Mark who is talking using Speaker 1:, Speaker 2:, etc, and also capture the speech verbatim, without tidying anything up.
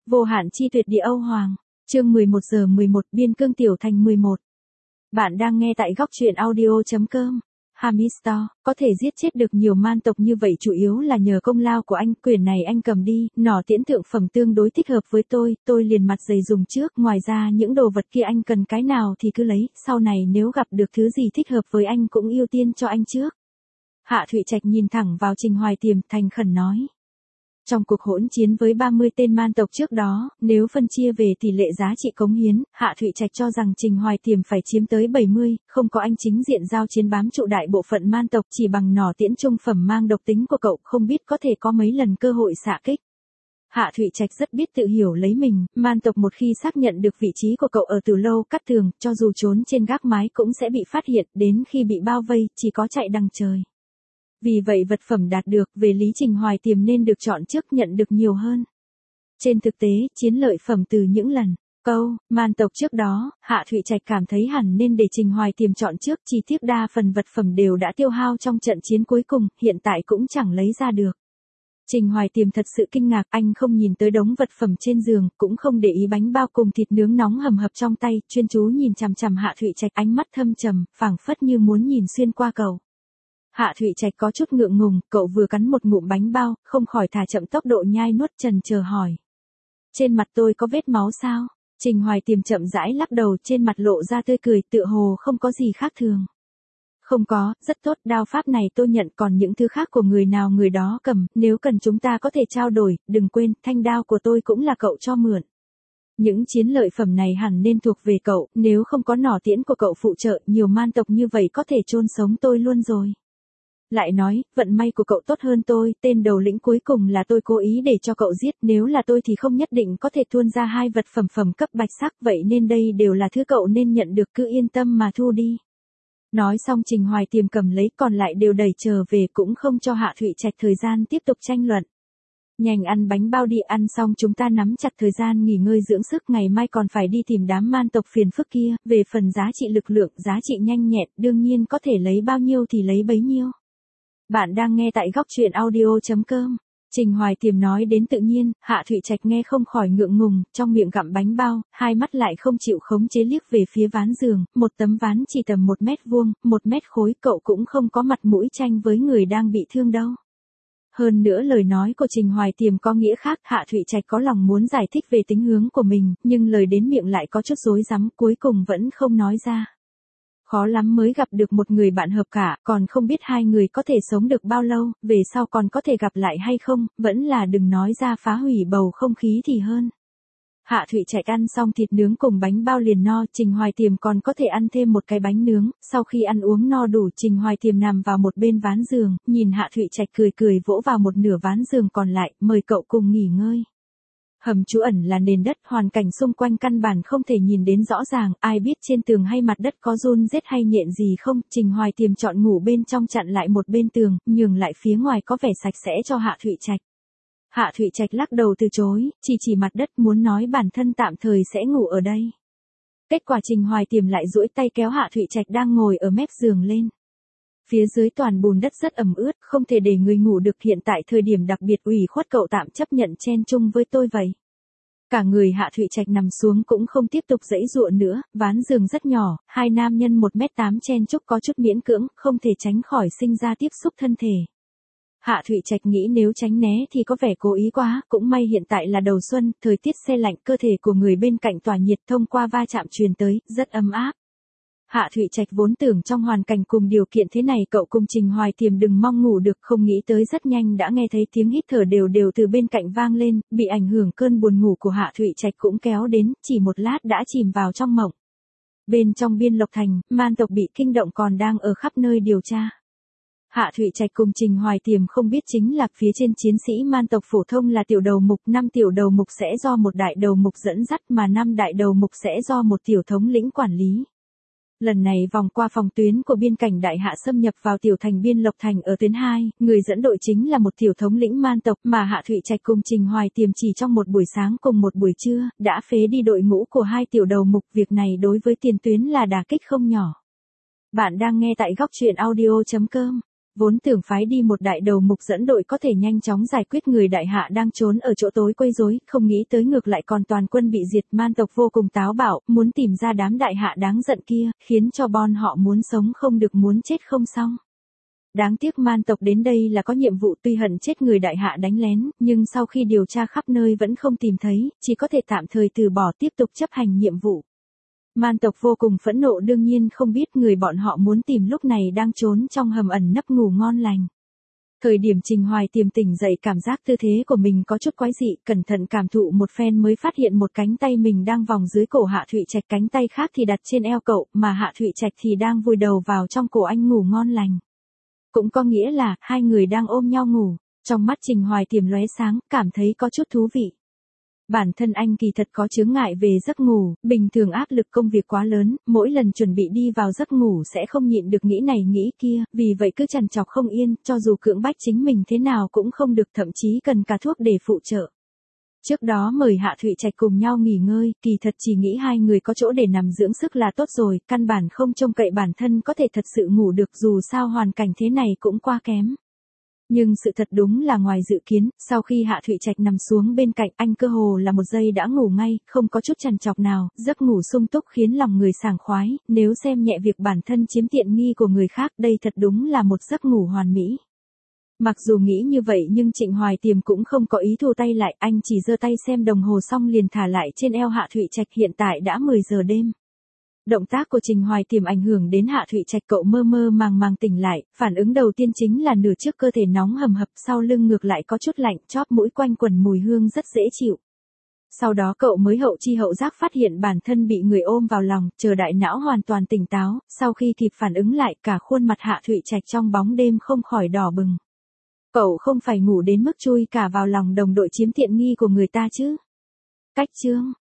Speaker 1: Vô hạn chi tuyệt địa Âu Hoàng. Chương mười một giờ mười một Biên cương tiểu thành mười một. Bạn đang nghe tại góc truyện audio.com. Hamistor, có thể giết chết được nhiều man tộc như vậy chủ yếu là nhờ công lao của anh. Quyền này anh cầm đi, nỏ tiễn thượng phẩm tương đối thích hợp với tôi, tôi liền mặt dày dùng trước. Ngoài ra những đồ vật kia anh cần cái nào thì cứ lấy, sau này nếu gặp được thứ gì thích hợp với anh cũng ưu tiên cho anh trước. Hạ Thụy Trạch nhìn thẳng vào Trình Hoài Tiềm, thành khẩn nói. Trong cuộc hỗn chiến với ba mươi tên man tộc trước đó, nếu phân chia về tỷ lệ giá trị cống hiến, Hạ Thụy Trạch cho rằng Trình Hoài Tiềm phải chiếm tới bảy mươi, không có anh chính diện giao chiến bám trụ đại bộ phận man tộc, chỉ bằng nỏ tiễn trung phẩm mang độc tính của cậu không biết có thể có mấy lần cơ hội xạ kích. Hạ Thụy Trạch rất biết tự hiểu lấy mình, man tộc một khi xác nhận được vị trí của cậu ở từ lâu cắt tường, cho dù trốn trên gác mái cũng sẽ bị phát hiện, đến khi bị bao vây, chỉ có chạy đằng trời. Vì vậy vật phẩm đạt được về lý Trình Hoài Tiềm nên được chọn trước, nhận được nhiều hơn. Trên thực tế, chiến lợi phẩm từ những lần câu man tộc trước đó, Hạ Thụy Trạch cảm thấy hẳn nên để Trình Hoài Tiềm chọn trước, chi tiết đa phần vật phẩm đều đã tiêu hao trong trận chiến cuối cùng, hiện tại cũng chẳng lấy ra được. Trình Hoài Tiềm thật sự kinh ngạc, anh không nhìn tới đống vật phẩm trên giường, cũng không để ý bánh bao cùng thịt nướng nóng hầm hập trong tay, chuyên chú nhìn chằm chằm Hạ Thụy Trạch, ánh mắt thâm trầm, phảng phất như muốn nhìn xuyên qua cầu. Hạ Thụy Trạch có chút ngượng ngùng, cậu vừa cắn một ngụm bánh bao, không khỏi thả chậm tốc độ nhai nuốt, trần chờ hỏi. Trên mặt tôi có vết máu sao? Trình Hoài Tiềm chậm rãi lắc đầu, trên mặt lộ ra tươi cười, tựa hồ không có gì khác thường. Không có, rất tốt, đao pháp này tôi nhận, còn những thứ khác của người nào người đó cầm, nếu cần chúng ta có thể trao đổi, đừng quên, thanh đao của tôi cũng là cậu cho mượn. Những chiến lợi phẩm này hẳn nên thuộc về cậu, nếu không có nỏ tiễn của cậu phụ trợ, nhiều man tộc như vậy có thể chôn sống tôi luôn rồi. Lại nói, vận may của cậu tốt hơn tôi, tên đầu lĩnh cuối cùng là tôi cố ý để cho cậu giết, nếu là tôi thì không nhất định có thể tuôn ra hai vật phẩm phẩm cấp bạch sắc, vậy nên đây đều là thứ cậu nên nhận được, cứ yên tâm mà thu đi. Nói xong Trình Hoài Tiềm cầm lấy, còn lại đều đẩy trở về, cũng không cho Hạ Thụy Trạch thời gian tiếp tục tranh luận. Nhanh ăn bánh bao đi, ăn xong chúng ta nắm chặt thời gian nghỉ ngơi dưỡng sức, ngày mai còn phải đi tìm đám man tộc phiền phức kia, về phần giá trị lực lượng, giá trị nhanh nhẹn, đương nhiên có thể lấy bao nhiêu thì lấy bấy nhiêu. Bạn đang nghe tại góc truyện audio.com. Trình Hoài Tiềm nói đến tự nhiên, Hạ Thụy Trạch nghe không khỏi ngượng ngùng, trong miệng gặm bánh bao, hai mắt lại không chịu khống chế liếc về phía ván giường, một tấm ván chỉ tầm một mét vuông, một mét khối, cậu cũng không có mặt mũi tranh với người đang bị thương đâu. Hơn nữa lời nói của Trình Hoài Tiềm có nghĩa khác, Hạ Thụy Trạch có lòng muốn giải thích về tính hướng của mình, nhưng lời đến miệng lại có chút rối rắm, cuối cùng vẫn không nói ra. Khó lắm mới gặp được một người bạn hợp cả, còn không biết hai người có thể sống được bao lâu, về sau còn có thể gặp lại hay không, vẫn là đừng nói ra phá hủy bầu không khí thì hơn. Hạ Thụy Trạch ăn xong thịt nướng cùng bánh bao liền no, Trình Hoài Tiềm còn có thể ăn thêm một cái bánh nướng, sau khi ăn uống no đủ, Trình Hoài Tiềm nằm vào một bên ván giường, nhìn Hạ Thụy Trạch cười cười vỗ vào một nửa ván giường còn lại, mời cậu cùng nghỉ ngơi. Hầm trú ẩn là nền đất, hoàn cảnh xung quanh căn bản không thể nhìn đến rõ ràng, ai biết trên tường hay mặt đất có run rết hay nhện gì không, Trình Hoài Tiềm chọn ngủ bên trong, chặn lại một bên tường, nhường lại phía ngoài có vẻ sạch sẽ cho Hạ Thụy Trạch. Hạ Thụy Trạch lắc đầu từ chối, chỉ chỉ mặt đất, muốn nói bản thân tạm thời sẽ ngủ ở đây. Kết quả Trình Hoài Tiềm lại duỗi tay kéo Hạ Thụy Trạch đang ngồi ở mép giường lên. Phía dưới toàn bùn đất rất ẩm ướt, không thể để người ngủ được, hiện tại thời điểm đặc biệt ủy khuất, cậu tạm chấp nhận chen chung với tôi vậy. Cả người Hạ Thụy Trạch nằm xuống cũng không tiếp tục giãy giụa nữa, ván giường rất nhỏ, hai nam nhân một mét tám chen chúc có chút miễn cưỡng, không thể tránh khỏi sinh ra tiếp xúc thân thể. Hạ Thụy Trạch nghĩ nếu tránh né thì có vẻ cố ý quá, cũng may hiện tại là đầu xuân, thời tiết se lạnh, cơ thể của người bên cạnh tỏa nhiệt thông qua va chạm truyền tới, rất ấm áp. Hạ Thụy Trạch vốn tưởng trong hoàn cảnh cùng điều kiện thế này cậu cùng Trình Hoài Tiềm đừng mong ngủ được, không nghĩ tới rất nhanh đã nghe thấy tiếng hít thở đều đều từ bên cạnh vang lên, bị ảnh hưởng cơn buồn ngủ của Hạ Thụy Trạch cũng kéo đến, chỉ một lát đã chìm vào trong mộng. Bên trong Biên Lộc Thành, man tộc bị kinh động còn đang ở khắp nơi điều tra. Hạ Thụy Trạch cùng Trình Hoài Tiềm không biết chính là phía trên chiến sĩ man tộc phổ thông là tiểu đầu mục, năm tiểu đầu mục sẽ do một đại đầu mục dẫn dắt, mà năm đại đầu mục sẽ do một tiểu thống lĩnh quản lý. Lần này vòng qua phòng tuyến của biên cảnh Đại Hạ xâm nhập vào tiểu thành Biên Lộc Thành ở tuyến hai, người dẫn đội chính là một tiểu thống lĩnh man tộc mà Hạ Thụy Trạch cùng Trình Hoài Tiềm chỉ trong một buổi sáng cùng một buổi trưa, đã phế đi đội ngũ của hai tiểu đầu mục, việc này đối với tiền tuyến là đả kích không nhỏ. Bạn đang nghe tại góc truyện audio.com. vốn tưởng phái đi một đại đầu mục dẫn đội có thể nhanh chóng giải quyết người đại hạ đang trốn ở chỗ tối quấy rối, không nghĩ tới ngược lại còn toàn quân bị diệt. Man tộc vô cùng táo bạo, muốn tìm ra đám đại hạ đáng giận kia, khiến cho bọn họ muốn sống không được muốn chết không xong. Đáng tiếc man tộc đến đây là có nhiệm vụ, tuy hận chết người đại hạ đánh lén, nhưng sau khi điều tra khắp nơi vẫn không tìm thấy, chỉ có thể tạm thời từ bỏ tiếp tục chấp hành nhiệm vụ. Man tộc vô cùng phẫn nộ, đương nhiên không biết người bọn họ muốn tìm lúc này đang trốn trong hầm ẩn nấp ngủ ngon lành. Thời điểm Trình Hoài Tiềm tỉnh dậy cảm giác tư thế của mình có chút quái dị, cẩn thận cảm thụ một phen mới phát hiện một cánh tay mình đang vòng dưới cổ Hạ Thụy Trạch, cánh tay khác thì đặt trên eo cậu, mà Hạ Thụy Trạch thì đang vùi đầu vào trong cổ anh ngủ ngon lành. Cũng có nghĩa là, hai người đang ôm nhau ngủ. Trong mắt Trình Hoài Tiềm lóe sáng, cảm thấy có chút thú vị. Bản thân anh kỳ thật có chướng ngại về giấc ngủ, bình thường áp lực công việc quá lớn, mỗi lần chuẩn bị đi vào giấc ngủ sẽ không nhịn được nghĩ này nghĩ kia, vì vậy cứ trằn trọc không yên, cho dù cưỡng bách chính mình thế nào cũng không được, thậm chí cần cả thuốc để phụ trợ. Trước đó mời Hạ Thụy Trạch cùng nhau nghỉ ngơi, kỳ thật chỉ nghĩ hai người có chỗ để nằm dưỡng sức là tốt rồi, căn bản không trông cậy bản thân có thể thật sự ngủ được, dù sao hoàn cảnh thế này cũng quá kém. Nhưng sự thật đúng là ngoài dự kiến, sau khi Hạ Thụy Trạch nằm xuống bên cạnh anh cơ hồ là một giây đã ngủ ngay, không có chút trằn trọc nào, giấc ngủ sung túc khiến lòng người sảng khoái, nếu xem nhẹ việc bản thân chiếm tiện nghi của người khác, đây thật đúng là một giấc ngủ hoàn mỹ. Mặc dù nghĩ như vậy nhưng Trịnh Hoài Tiềm cũng không có ý thu tay lại, anh chỉ giơ tay xem đồng hồ xong liền thả lại trên eo Hạ Thụy Trạch, hiện tại đã mười giờ đêm. Động tác của Trình Hoài Tiềm ảnh hưởng đến Hạ Thụy Trạch, cậu mơ mơ màng màng tỉnh lại, phản ứng đầu tiên chính là nửa trước cơ thể nóng hầm hập, sau lưng ngược lại có chút lạnh, chóp mũi quanh quẩn mùi hương rất dễ chịu. Sau đó cậu mới hậu chi hậu giác phát hiện bản thân bị người ôm vào lòng, chờ đại não hoàn toàn tỉnh táo, sau khi kịp phản ứng lại cả khuôn mặt Hạ Thụy Trạch trong bóng đêm không khỏi đỏ bừng. Cậu không phải ngủ đến mức chui cả vào lòng đồng đội chiếm tiện nghi của người ta chứ? Cách chương